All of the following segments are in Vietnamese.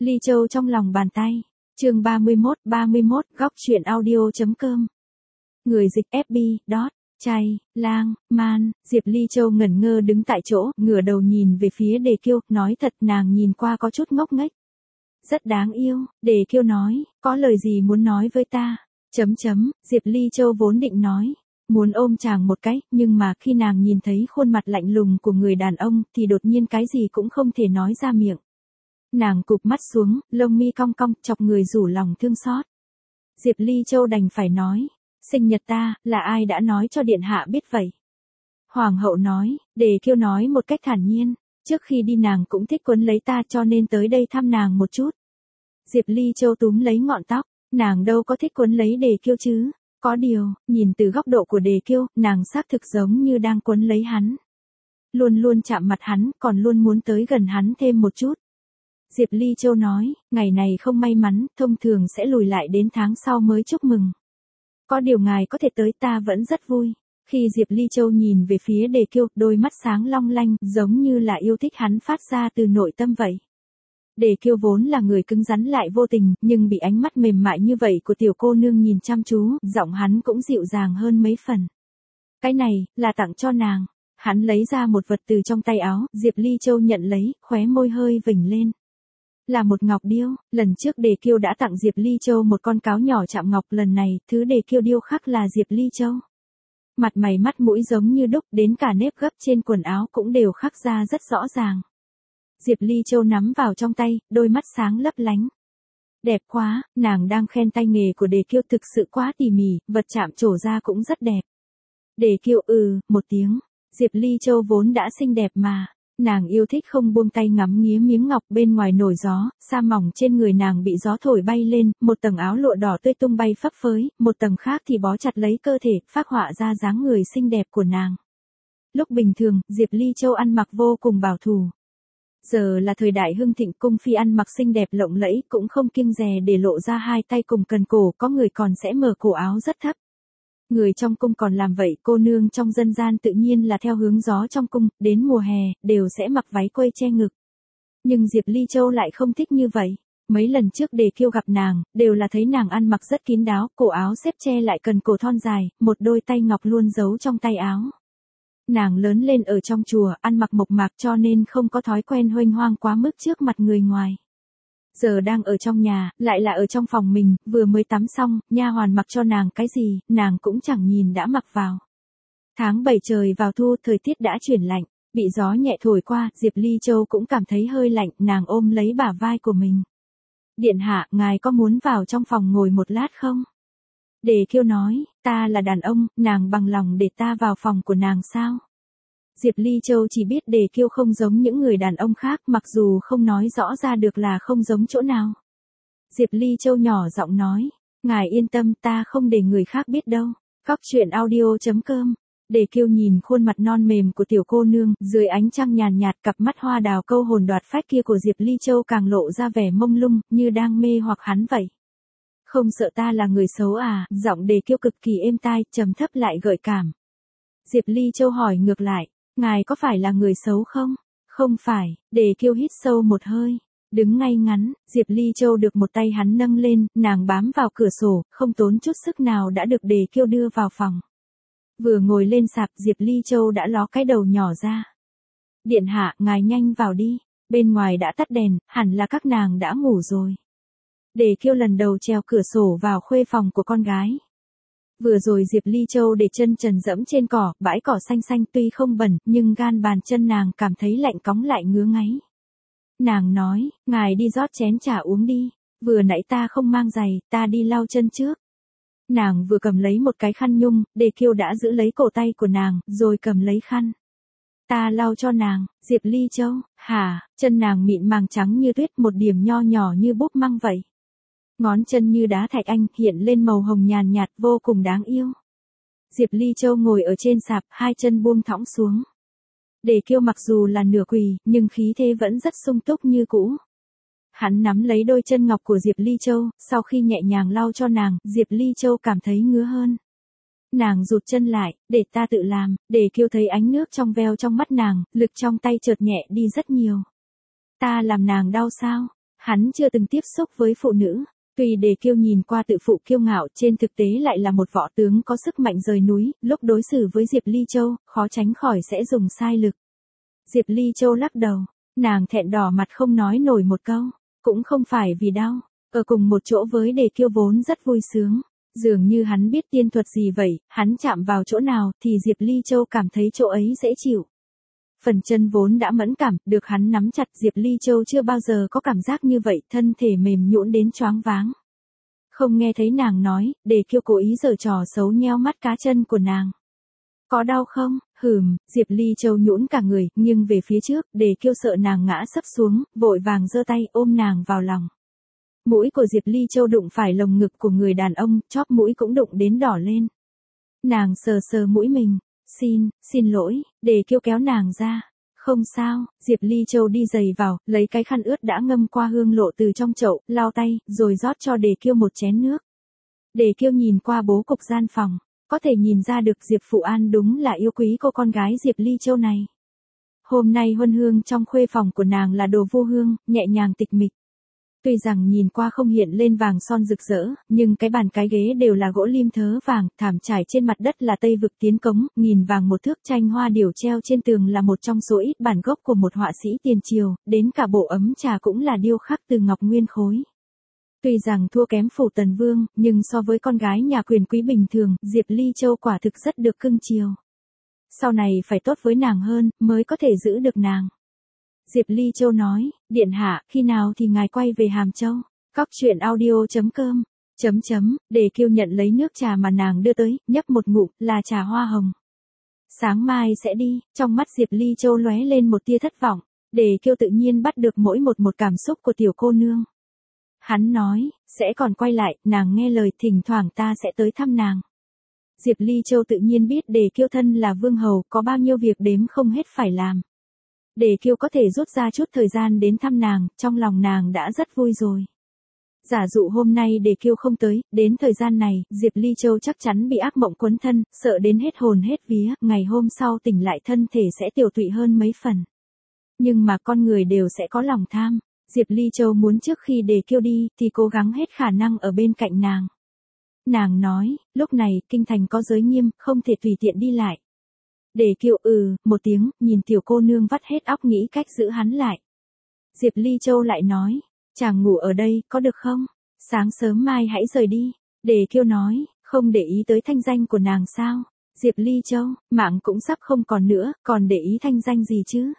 Ly Châu trong lòng bàn tay. Chương 31, góc truyện audio.com. Người dịch FB, Chay, Lang, Man, Diệp Ly Châu ngẩn ngơ đứng tại chỗ, ngửa đầu nhìn về phía Đề Kiêu, nói thật nàng nhìn qua có chút ngốc nghếch. Rất đáng yêu, Đề Kiêu nói, có lời gì muốn nói với ta? Diệp Ly Châu vốn định nói, muốn ôm chàng một cái, nhưng mà khi nàng nhìn thấy khuôn mặt lạnh lùng của người đàn ông thì đột nhiên cái gì cũng không thể nói ra miệng. Nàng cụp mắt xuống, lông mi cong cong, chọc người rủ lòng thương xót. Diệp Ly Châu đành phải nói, sinh nhật ta, là ai đã nói cho điện hạ biết vậy? Hoàng hậu nói, Đề Kiêu nói một cách thản nhiên, trước khi đi nàng cũng thích quấn lấy ta cho nên tới đây thăm nàng một chút. Diệp Ly Châu túm lấy ngọn tóc, nàng đâu có thích quấn lấy Đề Kiêu chứ, có điều, nhìn từ góc độ của Đề Kiêu, nàng xác thực giống như đang quấn lấy hắn. Luôn luôn chạm mặt hắn, còn luôn muốn tới gần hắn thêm một chút. Diệp Ly Châu nói, ngày này không may mắn, thông thường sẽ lùi lại đến tháng sau mới chúc mừng. Có điều ngài có thể tới ta vẫn rất vui. Khi Diệp Ly Châu nhìn về phía Đề Kiêu, đôi mắt sáng long lanh, giống như là yêu thích hắn phát ra từ nội tâm vậy. Đề Kiêu vốn là người cứng rắn lại vô tình, nhưng bị ánh mắt mềm mại như vậy của tiểu cô nương nhìn chăm chú, giọng hắn cũng dịu dàng hơn mấy phần. Cái này, là tặng cho nàng. Hắn lấy ra một vật từ trong tay áo, Diệp Ly Châu nhận lấy, khóe môi hơi vểnh lên. Là một ngọc điêu, lần trước Đề Kiêu đã tặng Diệp Ly Châu một con cáo nhỏ chạm ngọc, lần này, thứ Đề Kiêu điêu khắc là Diệp Ly Châu. Mặt mày mắt mũi giống như đúc, đến cả nếp gấp trên quần áo cũng đều khắc ra rất rõ ràng. Diệp Ly Châu nắm vào trong tay, đôi mắt sáng lấp lánh. Đẹp quá, nàng đang khen tay nghề của Đề Kiêu thực sự quá tỉ mỉ, vật chạm trổ ra cũng rất đẹp. Đề Kiêu một tiếng, Diệp Ly Châu vốn đã xinh đẹp mà. Nàng yêu thích không buông tay ngắm nghía miếng ngọc bên ngoài nổi gió, sa mỏng trên người nàng bị gió thổi bay lên, một tầng áo lụa đỏ tươi tung bay phấp phới, một tầng khác thì bó chặt lấy cơ thể, phác họa ra dáng người xinh đẹp của nàng. Lúc bình thường, Diệp Ly Châu ăn mặc vô cùng bảo thủ. Giờ là thời đại hưng thịnh, cung phi ăn mặc xinh đẹp lộng lẫy, cũng không kiêng dè để lộ ra hai tay cùng cần cổ, có người còn sẽ mở cổ áo rất thấp. Người trong cung còn làm vậy, cô nương trong dân gian tự nhiên là theo hướng gió trong cung, đến mùa hè, đều sẽ mặc váy quây che ngực. Nhưng Diệp Ly Châu lại không thích như vậy. Mấy lần trước Đề Kiêu gặp nàng, đều là thấy nàng ăn mặc rất kín đáo, cổ áo xếp che lại cần cổ thon dài, một đôi tay ngọc luôn giấu trong tay áo. Nàng lớn lên ở trong chùa, ăn mặc mộc mạc cho nên không có thói quen huênh hoang quá mức trước mặt người ngoài. Giờ đang ở trong nhà, lại là ở trong phòng mình, vừa mới tắm xong, nha hoàn mặc cho nàng cái gì, nàng cũng chẳng nhìn đã mặc vào. Tháng 7 trời vào thu, thời tiết đã chuyển lạnh, bị gió nhẹ thổi qua, Diệp Ly Châu cũng cảm thấy hơi lạnh, nàng ôm lấy bả vai của mình. Điện hạ, ngài có muốn vào trong phòng ngồi một lát không? Đề Kiêu nói, ta là đàn ông, nàng bằng lòng để ta vào phòng của nàng sao? Diệp Ly Châu chỉ biết Đề Kiêu không giống những người đàn ông khác, mặc dù không nói rõ ra được là không giống chỗ nào. Diệp Ly Châu nhỏ giọng nói, ngài yên tâm, ta không để người khác biết đâu. Góc truyện audio.com. Đề Kiêu nhìn khuôn mặt non mềm của tiểu cô nương, dưới ánh trăng nhàn nhạt, cặp mắt hoa đào câu hồn đoạt phách kia của Diệp Ly Châu càng lộ ra vẻ mông lung, như đang mê hoặc hắn vậy. Không sợ ta là người xấu à? Giọng Đề Kiêu cực kỳ êm tai, trầm thấp lại gợi cảm. Diệp Ly Châu hỏi ngược lại, ngài có phải là người xấu không? Không phải. Đề Kiêu hít sâu một hơi, đứng ngay ngắn. Diệp Ly Châu được một tay hắn nâng lên, nàng bám vào cửa sổ, không tốn chút sức nào đã được Đề Kiêu đưa vào phòng. Vừa ngồi lên sạp, Diệp Ly Châu đã ló cái đầu nhỏ ra. Điện hạ, ngài nhanh vào đi, bên ngoài đã tắt đèn, hẳn là các nàng đã ngủ rồi. Đề Kiêu lần đầu trèo cửa sổ vào khuê phòng của con gái. Vừa rồi Diệp Ly Châu để chân trần dẫm trên cỏ, bãi cỏ xanh xanh tuy không bẩn, nhưng gan bàn chân nàng cảm thấy lạnh cóng lại ngứa ngáy. Nàng nói, ngài đi rót chén trà uống đi, vừa nãy ta không mang giày, ta đi lau chân trước. Nàng vừa cầm lấy một cái khăn nhung, Đề Kiêu đã giữ lấy cổ tay của nàng, rồi cầm lấy khăn. Ta lau cho nàng. Diệp Ly Châu, hả? Chân nàng mịn màng trắng như tuyết, một điểm nho nhỏ như búp măng vậy. Ngón chân như đá thạch anh, hiện lên màu hồng nhàn nhạt, vô cùng đáng yêu. Diệp Ly Châu ngồi ở trên sạp, hai chân buông thõng xuống. Đề Kiêu mặc dù là nửa quỳ, nhưng khí thế vẫn rất sung túc như cũ. Hắn nắm lấy đôi chân ngọc của Diệp Ly Châu, sau khi nhẹ nhàng lau cho nàng, Diệp Ly Châu cảm thấy ngứa hơn. Nàng rụt chân lại, để ta tự làm. Đề Kiêu thấy ánh nước trong veo trong mắt nàng, lực trong tay chợt nhẹ đi rất nhiều. Ta làm nàng đau sao? Hắn chưa từng tiếp xúc với phụ nữ. Tuy Đề Kiêu nhìn qua tự phụ kiêu ngạo, trên thực tế lại là một võ tướng có sức mạnh rời núi, lúc đối xử với Diệp Ly Châu, khó tránh khỏi sẽ dùng sai lực. Diệp Ly Châu lắc đầu, nàng thẹn đỏ mặt không nói nổi một câu, cũng không phải vì đau, ở cùng một chỗ với Đề Kiêu vốn rất vui sướng. Dường như hắn biết tiên thuật gì vậy, hắn chạm vào chỗ nào thì Diệp Ly Châu cảm thấy chỗ ấy dễ chịu. Phần chân vốn đã mẫn cảm, được hắn nắm chặt, Diệp Ly Châu chưa bao giờ có cảm giác như vậy, thân thể mềm nhũn đến choáng váng. Không nghe thấy nàng nói, Đề Kiêu cố ý giở trò xấu nheo mắt cá chân của nàng. Có đau không? Diệp Ly Châu nhũn cả người, nghiêng về phía trước, Đề Kiêu sợ nàng ngã sấp xuống, vội vàng giơ tay ôm nàng vào lòng. Mũi của Diệp Ly Châu đụng phải lồng ngực của người đàn ông, chóp mũi cũng đụng đến đỏ lên. Nàng sờ sờ mũi mình, xin lỗi, Đề Kiêu kéo nàng ra. Không sao, Diệp Ly Châu đi giày vào, lấy cái khăn ướt đã ngâm qua hương lộ từ trong chậu, lau tay, rồi rót cho Đề Kiêu một chén nước. Đề Kiêu nhìn qua bố cục gian phòng, có thể nhìn ra được Diệp Phụ An đúng là yêu quý cô con gái Diệp Ly Châu này. Hôm nay huân hương trong khuê phòng của nàng là đồ vô hương, nhẹ nhàng tịch mịch. Tuy rằng nhìn qua không hiện lên vàng son rực rỡ, nhưng cái bàn cái ghế đều là gỗ lim thớ vàng, thảm trải trên mặt đất là Tây vực tiến cống, nghìn vàng một thước, tranh hoa điểu treo trên tường là một trong số ít bản gốc của một họa sĩ tiền triều, đến cả bộ ấm trà cũng là điêu khắc từ ngọc nguyên khối. Tuy rằng thua kém Phủ Tần Vương, nhưng so với con gái nhà quyền quý bình thường, Diệp Ly Châu quả thực rất được cưng chiều. Sau này phải tốt với nàng hơn, mới có thể giữ được nàng. Diệp Ly Châu nói, điện hạ, khi nào thì ngài quay về Hàm Châu? Cóc.audio.com. Đề Kiêu nhận lấy nước trà mà nàng đưa tới, nhấp một ngụm, là trà hoa hồng. Sáng mai sẽ đi, trong mắt Diệp Ly Châu lóe lên một tia thất vọng. Đề Kiêu tự nhiên bắt được mỗi một cảm xúc của tiểu cô nương. Hắn nói, sẽ còn quay lại, nàng nghe lời, thỉnh thoảng ta sẽ tới thăm nàng. Diệp Ly Châu tự nhiên biết Đề Kiêu thân là vương hầu, có bao nhiêu việc đếm không hết phải làm. Đề Kiêu có thể rút ra chút thời gian đến thăm nàng, trong lòng nàng đã rất vui rồi. Giả dụ hôm nay Đề Kiêu không tới, đến thời gian này, Diệp Ly Châu chắc chắn bị ác mộng quấn thân, sợ đến hết hồn hết vía, ngày hôm sau tỉnh lại thân thể sẽ tiều tụy hơn mấy phần. Nhưng mà con người đều sẽ có lòng tham, Diệp Ly Châu muốn trước khi Đề Kiêu đi, thì cố gắng hết khả năng ở bên cạnh nàng. Nàng nói, lúc này, kinh thành có giới nghiêm, không thể tùy tiện đi lại. Đề Kiêu một tiếng, nhìn tiểu cô nương vắt hết óc nghĩ cách giữ hắn lại. Diệp Ly Châu lại nói, chàng ngủ ở đây, có được không? Sáng sớm mai hãy rời đi. Đề Kiêu nói, không để ý tới thanh danh của nàng sao? Diệp Ly Châu, mạng cũng sắp không còn nữa, còn để ý thanh danh gì chứ?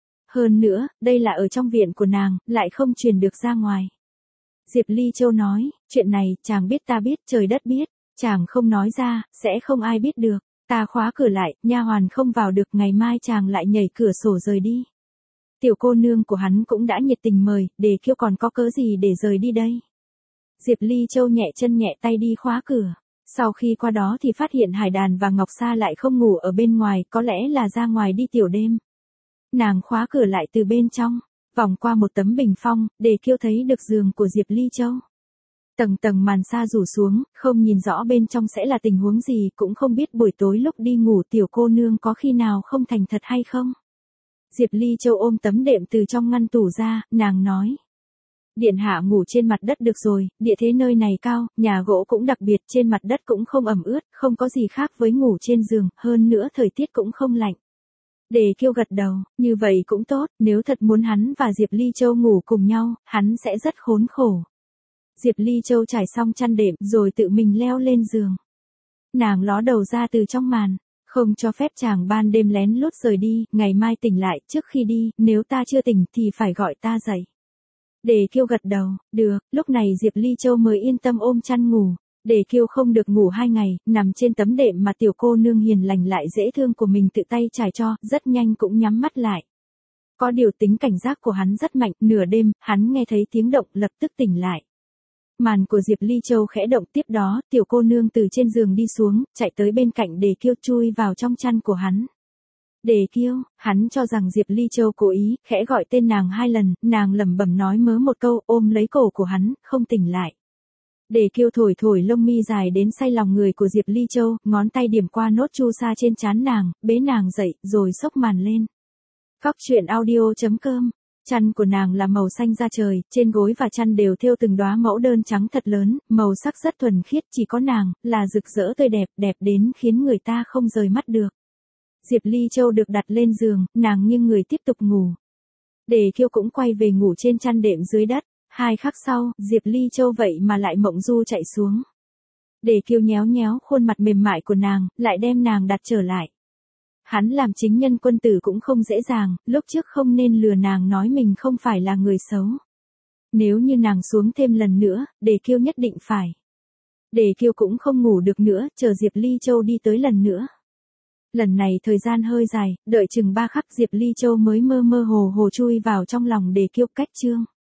Hơn nữa, đây là ở trong viện của nàng, lại không truyền được ra ngoài. Diệp Ly Châu nói, chuyện này, chàng biết ta biết, trời đất biết, chàng không nói ra, sẽ không ai biết được. Ta khóa cửa lại, nha hoàn không vào được, ngày mai chàng lại nhảy cửa sổ rời đi. Tiểu cô nương của hắn cũng đã nhiệt tình mời, Đề Kiêu còn có cớ gì để rời đi đây. Diệp Ly Châu nhẹ chân nhẹ tay đi khóa cửa. Sau khi qua đó thì phát hiện Hải Đàn và Ngọc Sa lại không ngủ ở bên ngoài, có lẽ là ra ngoài đi tiểu đêm. Nàng khóa cửa lại từ bên trong, vòng qua một tấm bình phong, Đề Kiêu thấy được giường của Diệp Ly Châu. Tầng tầng màn sa rủ xuống, không nhìn rõ bên trong sẽ là tình huống gì, cũng không biết buổi tối lúc đi ngủ tiểu cô nương có khi nào không thành thật hay không. Diệp Ly Châu ôm tấm đệm từ trong ngăn tủ ra, nàng nói. Điện hạ ngủ trên mặt đất được rồi, địa thế nơi này cao, nhà gỗ cũng đặc biệt, trên mặt đất cũng không ẩm ướt, không có gì khác với ngủ trên giường, hơn nữa thời tiết cũng không lạnh. Đề Kiêu gật đầu, như vậy cũng tốt, nếu thật muốn hắn và Diệp Ly Châu ngủ cùng nhau, hắn sẽ rất khốn khổ. Diệp Ly Châu trải xong chăn đệm rồi tự mình leo lên giường. Nàng ló đầu ra từ trong màn, không cho phép chàng ban đêm lén lút rời đi, ngày mai tỉnh lại, trước khi đi, nếu ta chưa tỉnh thì phải gọi ta dậy. Đề Kiêu gật đầu, được, lúc này Diệp Ly Châu mới yên tâm ôm chăn ngủ. Đề Kiêu không được ngủ 2 ngày, nằm trên tấm đệm mà tiểu cô nương hiền lành lại dễ thương của mình tự tay trải cho, rất nhanh cũng nhắm mắt lại. Có điều tính cảnh giác của hắn rất mạnh, nửa đêm, hắn nghe thấy tiếng động lập tức tỉnh lại. Màn của Diệp Ly Châu khẽ động, tiếp đó, tiểu cô nương từ trên giường đi xuống, chạy tới bên cạnh Đề Kiêu chui vào trong chăn của hắn. Đề Kiêu, hắn cho rằng Diệp Ly Châu cố ý, khẽ gọi tên nàng 2 lần, nàng lẩm bẩm nói mớ một câu, ôm lấy cổ của hắn, không tỉnh lại. Đề Kiêu thổi thổi lông mi dài đến say lòng người của Diệp Ly Châu, ngón tay điểm qua nốt chu sa trên trán nàng, bế nàng dậy, rồi xốc màn lên. Cóc.audio.com Chăn của nàng là màu xanh da trời, trên gối và chăn đều thêu từng đóa mẫu đơn trắng thật lớn, màu sắc rất thuần khiết, chỉ có nàng, là rực rỡ tươi đẹp, đẹp đến khiến người ta không rời mắt được. Diệp Ly Châu được đặt lên giường, nàng nghiêng người tiếp tục ngủ. Đề Kiêu cũng quay về ngủ trên chăn đệm dưới đất. 2 khắc sau, Diệp Ly Châu vậy mà lại mộng du chạy xuống. Đề Kiêu nhéo nhéo khuôn mặt mềm mại của nàng, lại đem nàng đặt trở lại. Hắn làm chính nhân quân tử cũng không dễ dàng, lúc trước không nên lừa nàng nói mình không phải là người xấu. Nếu như nàng xuống thêm lần nữa, Đề Kiêu nhất định phải. Đề Kiêu cũng không ngủ được nữa, chờ Diệp Ly Châu đi tới lần nữa. Lần này thời gian hơi dài, đợi chừng 3 khắc Diệp Ly Châu mới mơ mơ hồ hồ chui vào trong lòng Đề Kiêu. Cách chương